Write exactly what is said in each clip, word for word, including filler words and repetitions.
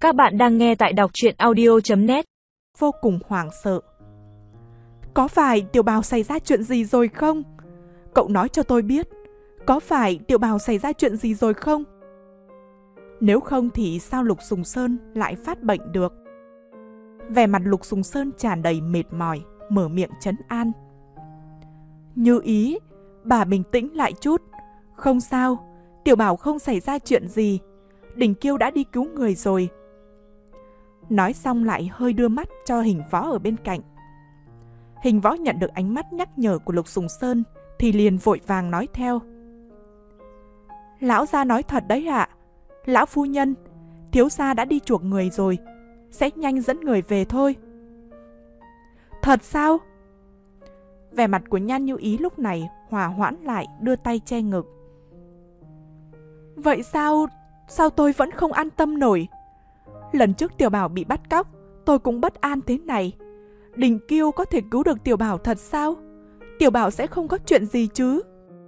Các bạn đang nghe tại đọc truyện audio chấm net. Vô cùng hoảng sợ. Có phải Tiểu Bào xảy ra chuyện gì rồi không? Cậu nói cho tôi biết, có phải Tiểu Bào xảy ra chuyện gì rồi không? Nếu không thì sao Lục Sùng Sơn lại phát bệnh được? Vẻ mặt Lục Sùng Sơn tràn đầy mệt mỏi, mở miệng trấn an. Như Ý, bà bình tĩnh lại chút. Không sao, Tiểu Bảo không xảy ra chuyện gì. Đình Kiêu đã đi cứu người rồi. Nói xong lại hơi đưa mắt cho Hình Võ ở bên cạnh. Hình Võ nhận được ánh mắt nhắc nhở của Lục Sùng Sơn thì liền vội vàng nói theo. Lão gia nói thật đấy ạ. Lão phu nhân, thiếu gia đã đi chuộc người rồi, sẽ nhanh dẫn người về thôi. Thật sao? Vẻ mặt của Nhan Như Ý lúc này hòa hoãn lại, đưa tay che ngực. Vậy sao, sao tôi vẫn không an tâm nổi? Lần trước Tiểu Bảo bị bắt cóc, tôi cũng bất an thế này. Đình Kiêu có thể cứu được Tiểu Bảo thật sao? Tiểu Bảo sẽ không có chuyện gì chứ?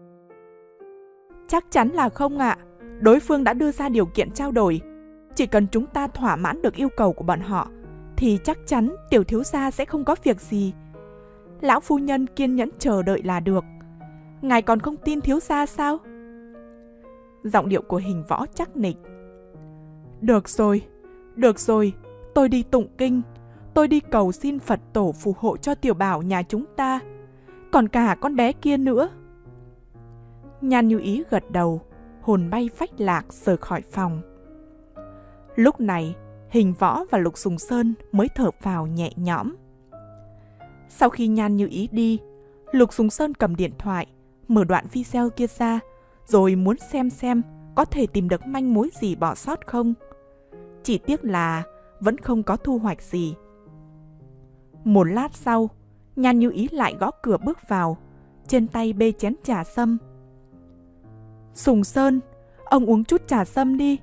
Chắc chắn là không ạ. Đối phương đã đưa ra điều kiện trao đổi. Chỉ cần chúng ta thỏa mãn được yêu cầu của bọn họ, thì chắc chắn tiểu thiếu gia sẽ không có việc gì. Lão phu nhân kiên nhẫn chờ đợi là được. Ngài còn không tin thiếu gia sao? Giọng điệu của Hình Võ chắc nịch. Được rồi, được rồi, tôi đi tụng kinh. Tôi đi cầu xin Phật tổ phù hộ cho Tiểu Bảo nhà chúng ta. Còn cả con bé kia nữa. Nhan Như Ý gật đầu, hồn bay phách lạc rời khỏi phòng. Lúc này, Hình Võ và Lục Sùng Sơn mới thở phào nhẹ nhõm. Sau khi Nhan Như Ý đi, Lục Sùng Sơn cầm điện thoại, mở đoạn video kia ra, rồi muốn xem xem có thể tìm được manh mối gì bỏ sót không. Chỉ tiếc là vẫn không có thu hoạch gì. Một lát sau, Nhan Như Ý lại gõ cửa bước vào, trên tay bê chén trà sâm. Sùng Sơn, ông uống chút trà sâm đi.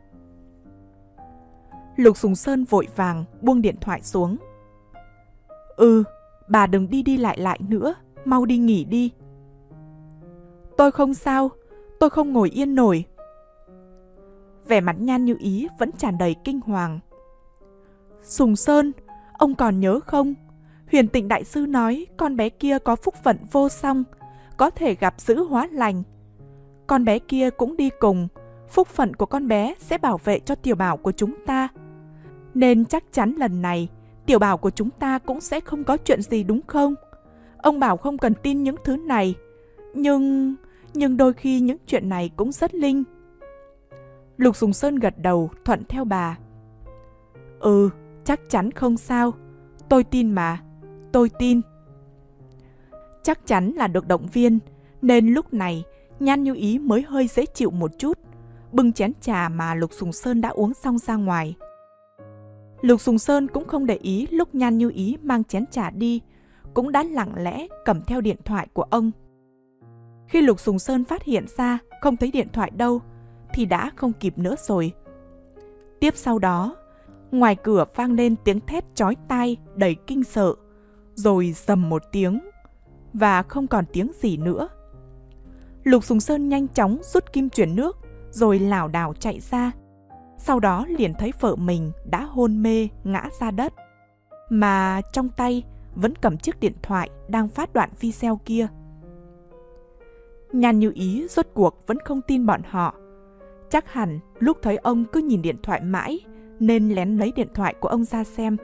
Lục Sùng Sơn vội vàng buông điện thoại xuống. Ừ, bà đừng đi đi lại lại nữa, mau đi nghỉ đi. Tôi không sao, tôi không ngồi yên nổi. Vẻ mặt Nhan Như Ý vẫn tràn đầy kinh hoàng. Sùng Sơn, ông còn nhớ không? Huyền Tịnh đại sư nói con bé kia có phúc phận vô song, có thể gặp dữ hóa lành. Con bé kia cũng đi cùng, phúc phận của con bé sẽ bảo vệ cho Tiểu Bảo của chúng ta. Nên chắc chắn lần này, Tiểu Bảo của chúng ta cũng sẽ không có chuyện gì đúng không? Ông bảo không cần tin những thứ này, nhưng... nhưng đôi khi những chuyện này cũng rất linh. Lục Sùng Sơn gật đầu thuận theo bà. Ừ, chắc chắn không sao. Tôi tin mà, tôi tin. Chắc chắn là được động viên, nên lúc này Nhan Như Ý mới hơi dễ chịu một chút, bưng chén trà mà Lục Sùng Sơn đã uống xong ra ngoài. Lục Sùng Sơn cũng không để ý lúc Nhan Như Ý mang chén trà đi, cũng đã lặng lẽ cầm theo điện thoại của ông. Khi Lục Sùng Sơn phát hiện ra không thấy điện thoại đâu, thì đã không kịp nữa rồi. Tiếp sau đó, ngoài cửa vang lên tiếng thét chói tai đầy kinh sợ, rồi rầm một tiếng, và không còn tiếng gì nữa. Lục Sùng Sơn nhanh chóng rút kim chuyển nước, rồi lảo đảo chạy ra. Sau đó liền thấy vợ mình đã hôn mê ngã ra đất, mà trong tay vẫn cầm chiếc điện thoại đang phát đoạn video kia. Nhan Như Ý rốt cuộc vẫn không tin bọn họ. Chắc hẳn lúc thấy ông cứ nhìn điện thoại mãi, nên lén lấy điện thoại của ông ra xem.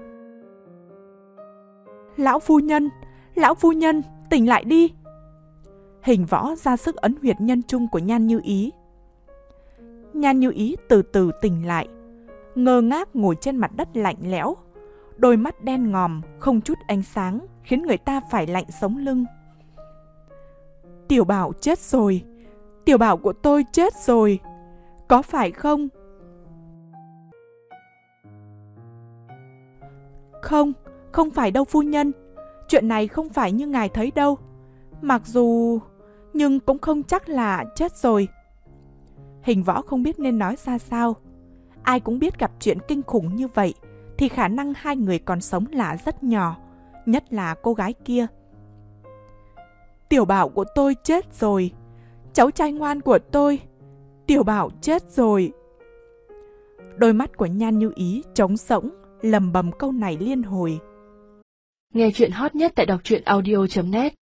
Lão phu nhân, lão phu nhân, tỉnh lại đi. Hình Võ ra sức ấn huyệt nhân trung của Nhan Như Ý. Nhan Như Ý từ từ tỉnh lại, ngơ ngác ngồi trên mặt đất lạnh lẽo, đôi mắt đen ngòm không chút ánh sáng, khiến người ta phải lạnh sống lưng. Tiểu Bảo chết rồi, Tiểu Bảo của tôi chết rồi, có phải không? Không, không phải đâu phu nhân, chuyện này không phải như ngài thấy đâu. Mặc dù... nhưng cũng không chắc là chết rồi. Hình Võ không biết nên nói ra sao. Ai cũng biết gặp chuyện kinh khủng như vậy thì khả năng hai người còn sống là rất nhỏ, nhất là cô gái kia. Tiểu Bảo của tôi chết rồi, cháu trai ngoan của tôi, Tiểu Bảo chết rồi. Đôi mắt của Nhan Như Ý trống rỗng, lầm bầm câu này liên hồi. Nghe chuyện hot nhất tại đọc truyện audio chấm net